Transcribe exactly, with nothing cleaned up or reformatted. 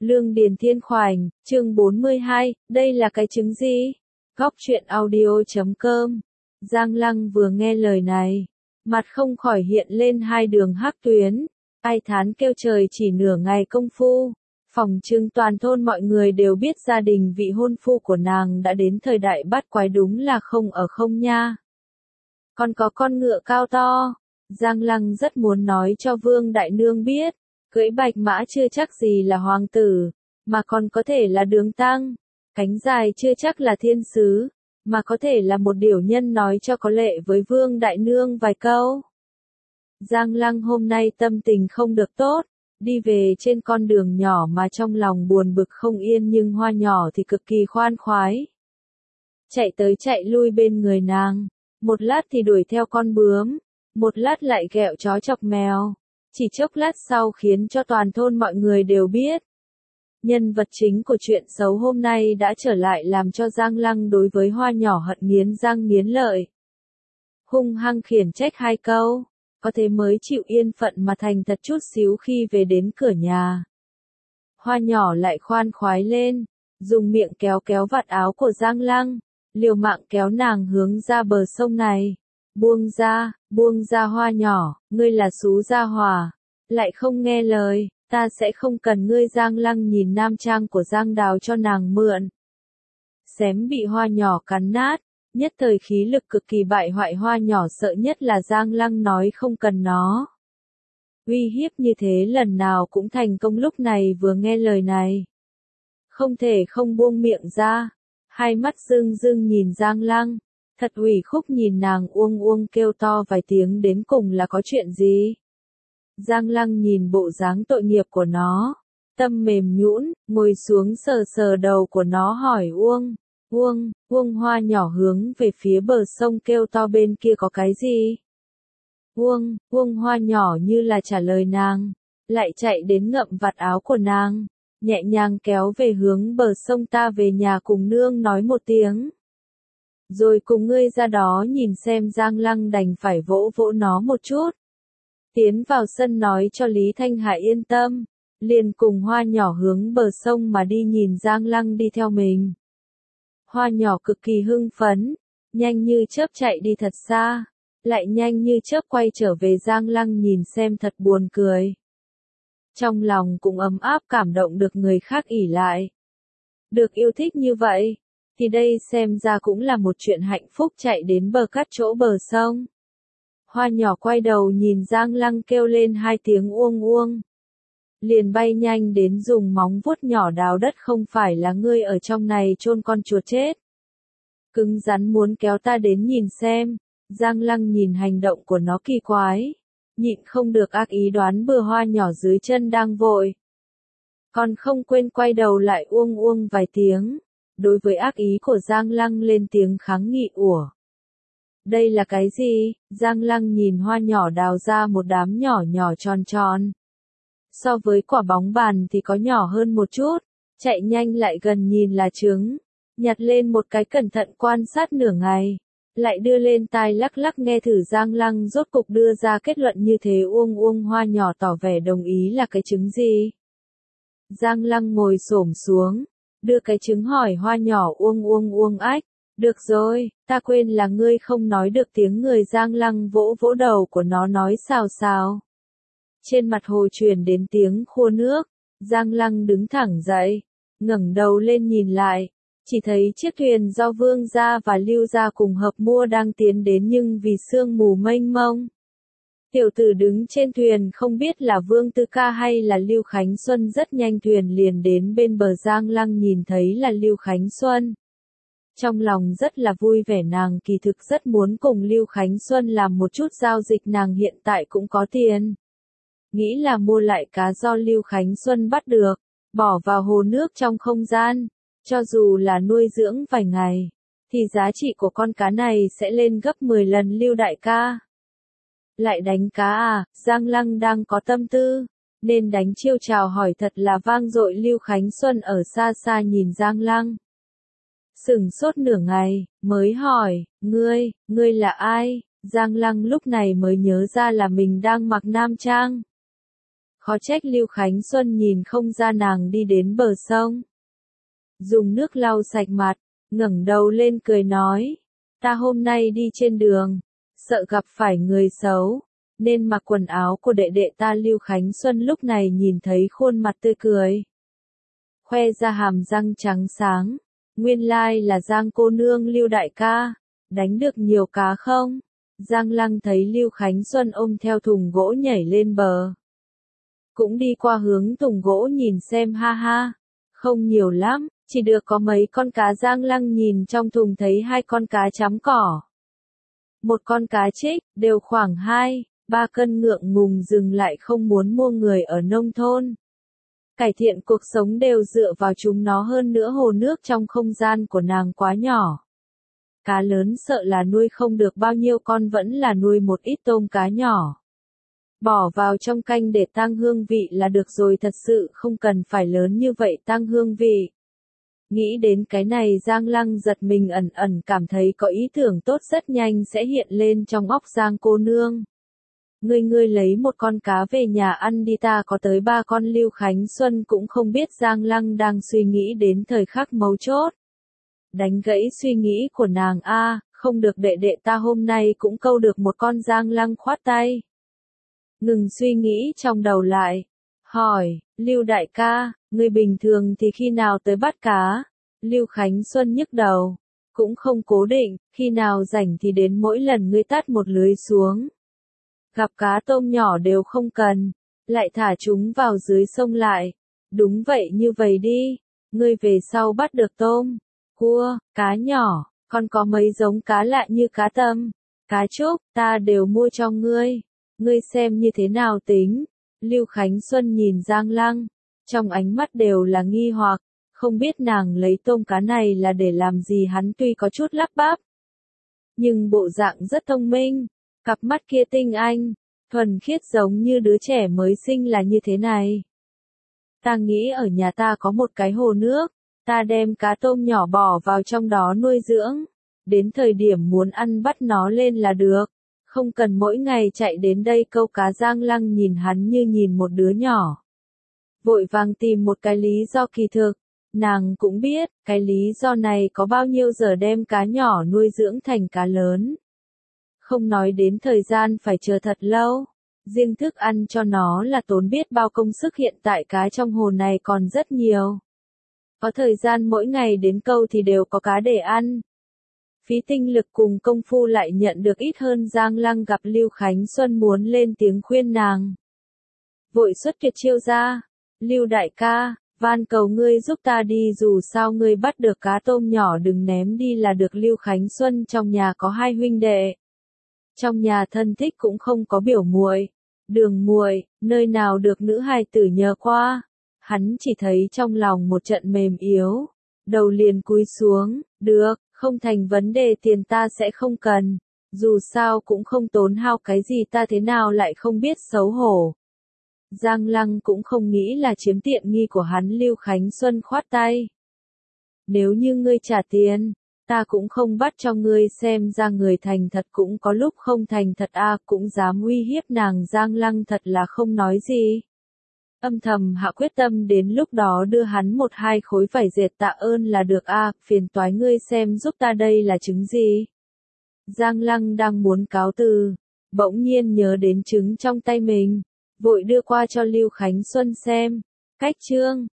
Lương Điền Thiên Khoảnh, chương bốn mươi hai, đây là cái trứng gì? Góc truyện audio chấm com. Giang Lăng vừa nghe lời này, mặt không khỏi hiện lên hai đường hắc tuyến, ai thán kêu trời chỉ nửa ngày công phu. Phòng trưng toàn thôn mọi người đều biết gia đình vị hôn phu của nàng đã đến thời đại bắt quái, đúng là không ở không nha. Còn có con ngựa cao to, Giang Lăng rất muốn nói cho Vương Đại Nương biết, cưỡi bạch mã chưa chắc gì là hoàng tử, mà còn có thể là đường tăng, cánh dài chưa chắc là thiên sứ, mà có thể là một điểu nhân, nói cho có lệ với Vương Đại Nương vài câu. Giang Lăng hôm nay tâm tình không được tốt, đi về trên con đường nhỏ mà trong lòng buồn bực không yên, nhưng Hoa nhỏ thì cực kỳ khoan khoái. Chạy tới chạy lui bên người nàng, một lát thì đuổi theo con bướm, một lát lại ghẹo chó chọc mèo, chỉ chốc lát sau khiến cho toàn thôn mọi người đều biết. Nhân vật chính của chuyện xấu hôm nay đã trở lại, làm cho Giang Lăng đối với Hoa nhỏ hận nghiến răng nghiến lợi. Hung hăng khiển trách hai câu, có thế mới chịu yên phận mà thành thật chút xíu. Khi về đến cửa nhà, Hoa nhỏ lại khoan khoái lên, dùng miệng kéo kéo vạt áo của Giang Lăng, liều mạng kéo nàng hướng ra bờ sông này. Buông ra, buông ra Hoa nhỏ, ngươi là xú gia hỏa, lại không nghe lời, ta sẽ không cần ngươi. Giang Lăng nhìn nam trang của Giang Đào cho nàng mượn, xém bị Hoa nhỏ cắn nát, nhất thời khí lực cực kỳ bại hoại. Hoa nhỏ sợ nhất là Giang Lăng nói không cần nó, uy hiếp như thế lần nào cũng thành công. Lúc này vừa nghe lời này, không thể không buông miệng ra, hai mắt rưng rưng nhìn Giang Lăng, thật ủy khúc nhìn nàng uông uông kêu to vài tiếng, đến cùng là có chuyện gì? Giang Lăng nhìn bộ dáng tội nghiệp của nó, tâm mềm nhũn, ngồi xuống sờ sờ đầu của nó hỏi Uông, Uông, Uông. Hoa nhỏ hướng về phía bờ sông kêu to, bên kia có cái gì? Uông, Uông. Hoa nhỏ như là trả lời nàng, lại chạy đến ngậm vạt áo của nàng, nhẹ nhàng kéo về hướng bờ sông. Ta về nhà cùng nương nói một tiếng, rồi cùng ngươi ra đó nhìn xem. Giang Lăng đành phải vỗ vỗ nó một chút, tiến vào sân nói cho Lý Thanh Hải yên tâm, liền cùng Hoa nhỏ hướng bờ sông mà đi, nhìn Giang Lăng đi theo mình. Hoa nhỏ cực kỳ hưng phấn, nhanh như chớp chạy đi thật xa, lại nhanh như chớp quay trở về. Giang Lăng nhìn xem thật buồn cười, trong lòng cũng ấm áp, cảm động được người khác ỷ lại, được yêu thích như vậy, thì đây xem ra cũng là một chuyện hạnh phúc. Chạy đến bờ cát chỗ bờ sông, Hoa nhỏ quay đầu nhìn Giang Lăng kêu lên hai tiếng uông uông, liền bay nhanh đến dùng móng vuốt nhỏ đào đất. Không phải là ngươi ở trong này chôn con chuột chết, cứng rắn muốn kéo ta đến nhìn xem. Giang Lăng nhìn hành động của nó kỳ quái, nhịn không được ác ý đoán bừa. Hoa nhỏ dưới chân đang vội, còn không quên quay đầu lại uông uông vài tiếng, đối với ác ý của Giang Lăng lên tiếng kháng nghị. Ủa, đây là cái gì? Giang Lăng nhìn Hoa nhỏ đào ra một đám nhỏ nhỏ tròn tròn, so với quả bóng bàn thì có nhỏ hơn một chút, chạy nhanh lại gần nhìn là trứng, nhặt lên một cái cẩn thận quan sát nửa ngày, lại đưa lên tai lắc lắc nghe thử. Giang Lăng rốt cục đưa ra kết luận như thế. Uông uông. Hoa nhỏ tỏ vẻ đồng ý. Là cái trứng gì? Giang Lăng ngồi xổm xuống, đưa cái trứng hỏi Hoa nhỏ. Uông uông uông ách, được rồi, ta quên là ngươi không nói được tiếng người. Giang Lăng vỗ vỗ đầu của nó nói xào xào. Trên mặt hồ truyền đến tiếng khua nước, Giang Lăng đứng thẳng dậy, ngẩng đầu lên nhìn lại, chỉ thấy chiếc thuyền do Vương gia và Lưu gia cùng hợp mua đang tiến đến, nhưng vì sương mù mênh mông, tiểu tử đứng trên thuyền không biết là Vương Tư Ca hay là Lưu Khánh Xuân. Rất nhanh thuyền liền đến bên bờ. Giang Lăng nhìn thấy là Lưu Khánh Xuân, trong lòng rất là vui vẻ. Nàng kỳ thực rất muốn cùng Lưu Khánh Xuân làm một chút giao dịch, nàng hiện tại cũng có tiền, nghĩ là mua lại cá do Lưu Khánh Xuân bắt được, bỏ vào hồ nước trong không gian, cho dù là nuôi dưỡng vài ngày, thì giá trị của con cá này sẽ lên gấp mười lần. Lưu đại ca, lại đánh cá à? Giang Lăng đang có tâm tư, nên đánh chiêu chào hỏi thật là vang dội. Lưu Khánh Xuân ở xa xa nhìn Giang Lăng, sửng sốt nửa ngày, mới hỏi, ngươi, ngươi là ai? Giang Lăng lúc này mới nhớ ra là mình đang mặc nam trang, Khó trách Lưu Khánh Xuân nhìn không ra nàng đi đến bờ sông. Dùng nước lau sạch mặt, ngẩng đầu lên cười nói, ta hôm nay đi trên đường, sợ gặp phải người xấu, nên mặc quần áo của đệ đệ ta. Lưu Khánh Xuân lúc này nhìn thấy khuôn mặt tươi cười, khoe ra hàm răng trắng sáng, nguyên lai là Giang cô nương. Lưu đại ca, đánh được nhiều cá không? Giang Lăng thấy Lưu Khánh Xuân ôm theo thùng gỗ nhảy lên bờ, cũng đi qua hướng thùng gỗ nhìn xem. Ha ha, không nhiều lắm, chỉ được có mấy con cá. Giang Lăng nhìn trong thùng thấy hai con cá chấm cỏ, một con cá trích, đều khoảng hai, ba cân. Ngượng ngùng dừng lại, không muốn mua. Người ở nông thôn cải thiện cuộc sống đều dựa vào chúng nó. Hơn nữa hồ nước trong không gian của nàng quá nhỏ, cá lớn sợ là nuôi không được bao nhiêu con, vẫn là nuôi một ít tôm cá nhỏ, bỏ vào trong canh để tăng hương vị là được rồi, thật sự không cần phải lớn như vậy tăng hương vị. Nghĩ đến cái này, Giang Lăng giật mình, ẩn ẩn cảm thấy có ý tưởng tốt rất nhanh sẽ hiện lên trong óc. Giang cô nương, ngươi ngươi lấy một con cá về nhà ăn đi, ta có tới ba con. Lưu Khánh Xuân cũng không biết Giang Lăng đang suy nghĩ đến thời khắc mấu chốt, đánh gãy suy nghĩ của nàng. A, không được, đệ đệ ta hôm nay cũng câu được một con. Giang Lăng khoát tay, ngừng suy nghĩ trong đầu lại, hỏi, Lưu đại ca, ngươi bình thường thì khi nào tới bắt cá? Lưu Khánh Xuân nhức đầu, cũng không cố định, khi nào rảnh thì đến, mỗi lần ngươi tát một lưới xuống, gặp cá tôm nhỏ đều không cần, lại thả chúng vào dưới sông lại. Đúng vậy, như vậy đi, ngươi về sau bắt được tôm, cua, cá nhỏ, còn có mấy giống cá lạ như cá tâm, cá trúc, ta đều mua cho ngươi, ngươi xem như thế nào tính. Lưu Khánh Xuân nhìn Giang Lăng, trong ánh mắt đều là nghi hoặc, không biết nàng lấy tôm cá này là để làm gì. Hắn tuy có chút lắp bắp, nhưng bộ dạng rất thông minh, cặp mắt kia tinh anh, thuần khiết giống như đứa trẻ mới sinh là như thế này. Ta nghĩ ở nhà ta có một cái hồ nước, ta đem cá tôm nhỏ bỏ vào trong đó nuôi dưỡng, đến thời điểm muốn ăn bắt nó lên là được, không cần mỗi ngày chạy đến đây câu cá. Giang Lăng nhìn hắn như nhìn một đứa nhỏ, vội vàng tìm một cái lý do. Kỳ thực, nàng cũng biết, cái lý do này có bao nhiêu giờ đem cá nhỏ nuôi dưỡng thành cá lớn. Không nói đến thời gian phải chờ thật lâu, riêng thức ăn cho nó là tốn biết bao công sức. Hiện tại cá trong hồ này còn rất nhiều, có thời gian mỗi ngày đến câu thì đều có cá để ăn. Phí tinh lực cùng công phu lại nhận được ít hơn. Giang Lăng gặp Lưu Khánh Xuân muốn lên tiếng khuyên nàng, vội xuất tuyệt chiêu ra, Lưu đại ca, van cầu ngươi giúp ta đi, dù sao ngươi bắt được cá tôm nhỏ đừng ném đi là được. Lưu Khánh Xuân trong nhà có hai huynh đệ, trong nhà thân thích cũng không có biểu muội, đường muội, nơi nào được nữ hài tử nhờ qua. Hắn chỉ thấy trong lòng một trận mềm yếu, đầu liền cúi xuống, được, không thành vấn đề, tiền ta sẽ không cần, dù sao cũng không tốn hao cái gì, ta thế nào lại không biết xấu hổ. Giang Lăng cũng không nghĩ là chiếm tiện nghi của hắn. Lưu Khánh Xuân khoát tay, nếu như ngươi trả tiền, ta cũng không bắt cho ngươi. Xem ra người thành thật cũng có lúc không thành thật a, cũng dám uy hiếp nàng. Giang Lăng thật là không nói gì, âm thầm hạ quyết tâm đến lúc đó đưa hắn một hai khối vải dệt tạ ơn là được. A, phiền toái ngươi xem giúp ta đây là trứng gì. Giang Lăng đang muốn cáo từ, bỗng nhiên nhớ đến trứng trong tay mình, vội đưa qua cho Lưu Khánh Xuân xem. Cách chương